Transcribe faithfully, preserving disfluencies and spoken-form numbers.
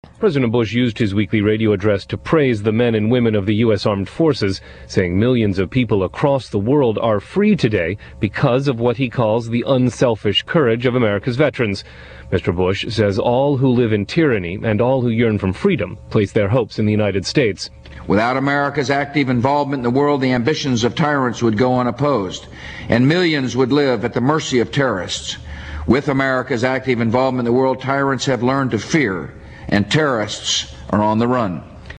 President Bush used his weekly radio address to praise the men and women of the U S Armed Forces, saying millions of people across the world are free today because of what he calls the unselfish courage of America's veterans. Mister Bush says all who live in tyranny and all who yearn for freedom place their hopes in the United States. Without America's active involvement in the world, the ambitions of tyrants would go unopposed, and millions would live at the mercy of terrorists. With America's active involvement in the world, tyrants have learned to fear, and terrorists are on the run.